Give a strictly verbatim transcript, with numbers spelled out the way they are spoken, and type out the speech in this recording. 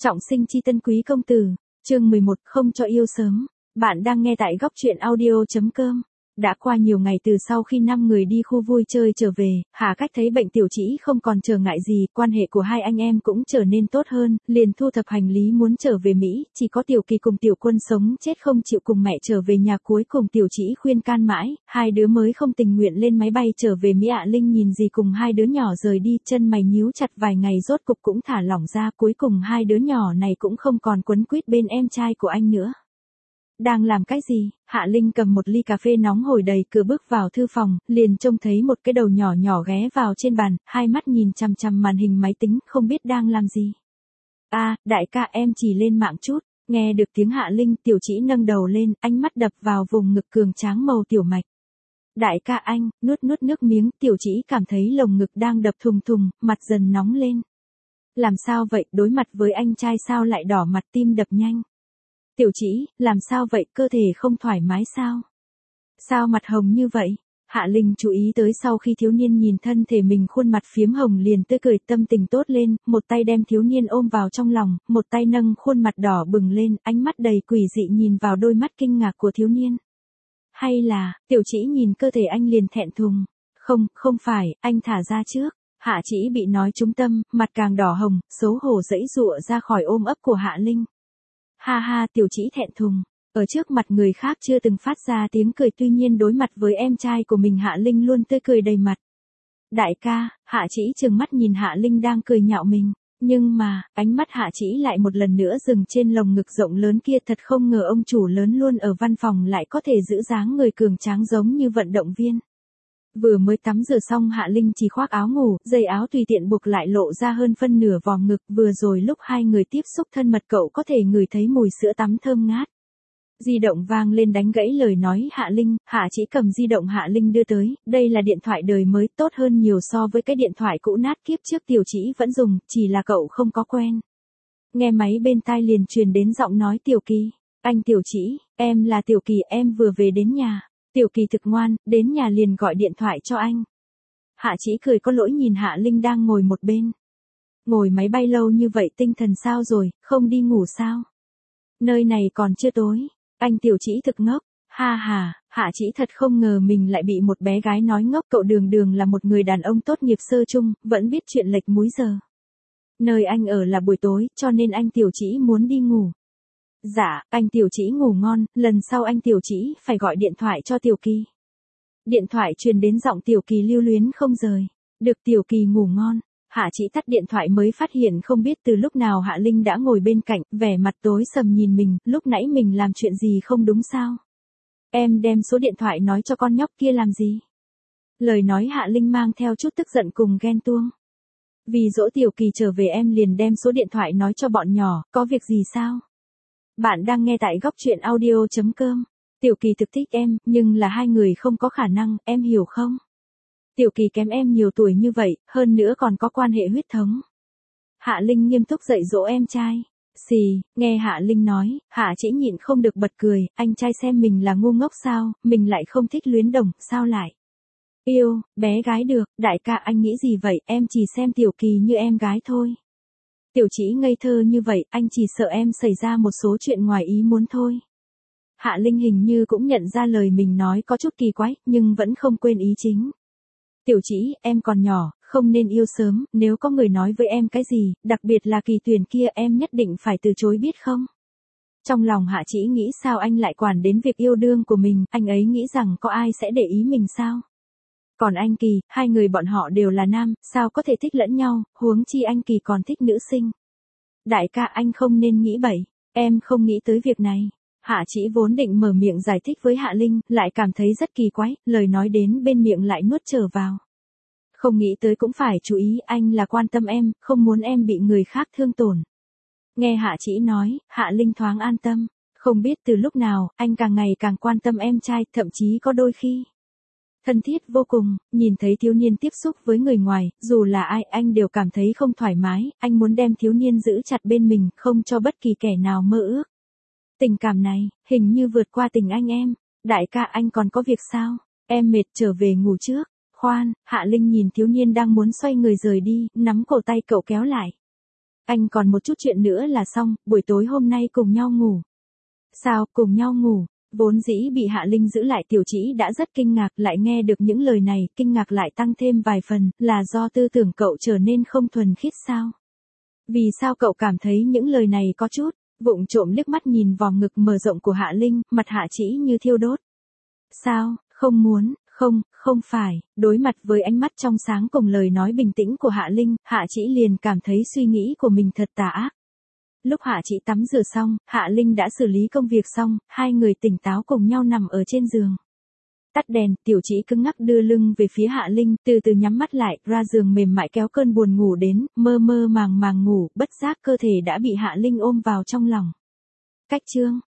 Trọng sinh chi tân quý công tử, chương mười một, không cho yêu sớm. Bạn đang nghe tại góc truyện audio.com. Đã qua nhiều ngày từ sau khi năm người đi khu vui chơi trở về, Hà Cách thấy bệnh Tiểu Trĩ không còn trở ngại gì, quan hệ của hai anh em cũng trở nên tốt hơn, liền thu thập hành lý muốn trở về Mỹ, chỉ có Tiểu Kỳ cùng Tiểu Quân sống chết không chịu cùng mẹ trở về nhà. Cuối cùng Tiểu Trĩ khuyên can mãi, hai đứa mới không tình nguyện lên máy bay trở về Mỹ. Ạ Linh nhìn dì cùng hai đứa nhỏ rời đi, chân mày nhíu chặt, vài ngày rốt cục cũng thả lỏng ra, cuối cùng hai đứa nhỏ này cũng không còn quấn quýt bên em trai của anh nữa. Đang làm cái gì? Hạ Linh cầm một ly cà phê nóng hổi đầy cửa bước vào thư phòng, liền trông thấy một cái đầu nhỏ nhỏ ghé vào trên bàn, hai mắt nhìn chằm chằm màn hình máy tính, không biết đang làm gì. A, à, đại ca, em chỉ lên mạng chút. Nghe được tiếng Hạ Linh, Tiểu Trĩ nâng đầu lên, ánh mắt đập vào vùng ngực cường tráng màu tiểu mạch. Đại ca anh, nuốt nuốt nước miếng, Tiểu Trĩ cảm thấy lồng ngực đang đập thùng thùng, mặt dần nóng lên. Làm sao vậy, đối mặt với anh trai sao lại đỏ mặt, tim đập nhanh. Tiểu Trĩ, làm sao vậy, cơ thể không thoải mái sao? Sao mặt hồng như vậy? Hạ Linh chú ý tới sau khi thiếu niên nhìn thân thể mình khuôn mặt phiếm hồng liền tươi cười, tâm tình tốt lên, một tay đem thiếu niên ôm vào trong lòng, một tay nâng khuôn mặt đỏ bừng lên, ánh mắt đầy quỷ dị nhìn vào đôi mắt kinh ngạc của thiếu niên. Hay là, Tiểu Trĩ nhìn cơ thể anh liền thẹn thùng. Không, không phải, anh thả ra trước. Hạ Trĩ bị nói trúng tâm, mặt càng đỏ hồng, xấu hổ giãy giụa ra khỏi ôm ấp của Hạ Linh. Ha ha, Tiểu Trĩ thẹn thùng, ở trước mặt người khác chưa từng phát ra tiếng cười, tuy nhiên đối mặt với em trai của mình Hạ Linh luôn tươi cười đầy mặt. Đại ca, Hạ Trĩ trừng mắt nhìn Hạ Linh đang cười nhạo mình, nhưng mà, ánh mắt Hạ Trĩ lại một lần nữa dừng trên lồng ngực rộng lớn kia, thật không ngờ ông chủ lớn luôn ở văn phòng lại có thể giữ dáng người cường tráng giống như vận động viên. Vừa mới tắm rửa xong Hạ Linh chỉ khoác áo ngủ, dây áo tùy tiện buộc lại lộ ra hơn phân nửa vòng ngực, vừa rồi lúc hai người tiếp xúc thân mật cậu có thể ngửi thấy mùi sữa tắm thơm ngát. Di động vang lên đánh gãy lời nói Hạ Linh, Hạ Trĩ cầm di động Hạ Linh đưa tới, đây là điện thoại đời mới, tốt hơn nhiều so với cái điện thoại cũ nát kiếp trước Tiểu Trĩ vẫn dùng, chỉ là cậu không có quen. Nghe máy bên tai liền truyền đến giọng nói Tiểu Kỳ, anh Tiểu Trĩ, em là Tiểu Kỳ, em vừa về đến nhà. Tiểu Kỳ thực ngoan, đến nhà liền gọi điện thoại cho anh. Hạ Trĩ cười có lỗi nhìn Hạ Linh đang ngồi một bên. Ngồi máy bay lâu như vậy tinh thần sao rồi, không đi ngủ sao? Nơi này còn chưa tối. Anh Tiểu Trĩ thực ngốc. Ha ha, Hạ Trĩ thật không ngờ mình lại bị một bé gái nói ngốc, cậu đường đường là một người đàn ông tốt nghiệp sơ chung, vẫn biết chuyện lệch múi giờ. Nơi anh ở là buổi tối, cho nên anh Tiểu Trĩ muốn đi ngủ. Dạ, anh Tiểu Trĩ ngủ ngon, lần sau anh Tiểu Trĩ phải gọi điện thoại cho Tiểu Kỳ. Điện thoại truyền đến giọng Tiểu Kỳ lưu luyến không rời. Được, Tiểu Kỳ ngủ ngon. Hạ Trĩ tắt điện thoại mới phát hiện không biết từ lúc nào Hạ Linh đã ngồi bên cạnh, vẻ mặt tối sầm nhìn mình, lúc nãy mình làm chuyện gì không đúng sao? Em đem số điện thoại nói cho con nhóc kia làm gì? Lời nói Hạ Linh mang theo chút tức giận cùng ghen tuông. Vì dỗ Tiểu Kỳ trở về em liền đem số điện thoại nói cho bọn nhỏ, có việc gì sao? Bạn đang nghe tại góc truyện audio.com. Tiểu Kỳ thực thích em, nhưng là hai người không có khả năng, em hiểu không? Tiểu Kỳ kém em nhiều tuổi như vậy, hơn nữa còn có quan hệ huyết thống. Hạ Linh nghiêm túc dạy dỗ em trai. Xì, nghe Hạ Linh nói, Hạ Trĩ nhịn không được bật cười, anh trai xem mình là ngu ngốc sao, mình lại không thích luyến đồng, sao lại? Yêu, bé gái được, đại ca anh nghĩ gì vậy, em chỉ xem Tiểu Kỳ như em gái thôi. Tiểu Trĩ ngây thơ như vậy, anh chỉ sợ em xảy ra một số chuyện ngoài ý muốn thôi. Hạ Linh hình như cũng nhận ra lời mình nói có chút kỳ quái, nhưng vẫn không quên ý chính. Tiểu Trĩ, em còn nhỏ, không nên yêu sớm, nếu có người nói với em cái gì, đặc biệt là Kỳ Tuyền kia, em nhất định phải từ chối biết không? Trong lòng Hạ Trĩ nghĩ sao anh lại quản đến việc yêu đương của mình, anh ấy nghĩ rằng có ai sẽ để ý mình sao? Còn anh Kỳ, hai người bọn họ đều là nam, sao có thể thích lẫn nhau, huống chi anh Kỳ còn thích nữ sinh. Đại ca anh không nên nghĩ bậy, em không nghĩ tới việc này. Hạ Trĩ vốn định mở miệng giải thích với Hạ Linh, lại cảm thấy rất kỳ quái, lời nói đến bên miệng lại nuốt trở vào. Không nghĩ tới cũng phải chú ý, anh là quan tâm em, không muốn em bị người khác thương tổn. Nghe Hạ Trĩ nói, Hạ Linh thoáng an tâm, không biết từ lúc nào, anh càng ngày càng quan tâm em trai, thậm chí có đôi khi thân thiết vô cùng, nhìn thấy thiếu niên tiếp xúc với người ngoài, dù là ai anh đều cảm thấy không thoải mái, anh muốn đem thiếu niên giữ chặt bên mình, không cho bất kỳ kẻ nào mơ ước. Tình cảm này, hình như vượt qua tình anh em. Đại ca anh còn có việc sao? Em mệt, trở về ngủ trước. Khoan, Hạ Linh nhìn thiếu niên đang muốn xoay người rời đi, nắm cổ tay cậu kéo lại. Anh còn một chút chuyện nữa là xong, buổi tối hôm nay cùng nhau ngủ. Sao, cùng nhau ngủ? Vốn dĩ bị Hạ Linh giữ lại Tiểu Trĩ đã rất kinh ngạc, lại nghe được những lời này, kinh ngạc lại tăng thêm vài phần, là do tư tưởng cậu trở nên không thuần khiết sao? Vì sao cậu cảm thấy những lời này có chút, vụng trộm liếc mắt nhìn vòng ngực mở rộng của Hạ Linh, mặt Hạ Trĩ như thiêu đốt. Sao, không muốn, không, không phải, đối mặt với ánh mắt trong sáng cùng lời nói bình tĩnh của Hạ Linh, Hạ Trĩ liền cảm thấy suy nghĩ của mình thật tà ác. Lúc Hạ Trĩ tắm rửa xong, Hạ Linh đã xử lý công việc xong, hai người tỉnh táo cùng nhau nằm ở trên giường. Tắt đèn, Tiểu Trĩ cứng ngắc đưa lưng về phía Hạ Linh, từ từ nhắm mắt lại, ra giường mềm mại kéo cơn buồn ngủ đến, mơ mơ màng màng ngủ, bất giác cơ thể đã bị Hạ Linh ôm vào trong lòng. Cách chương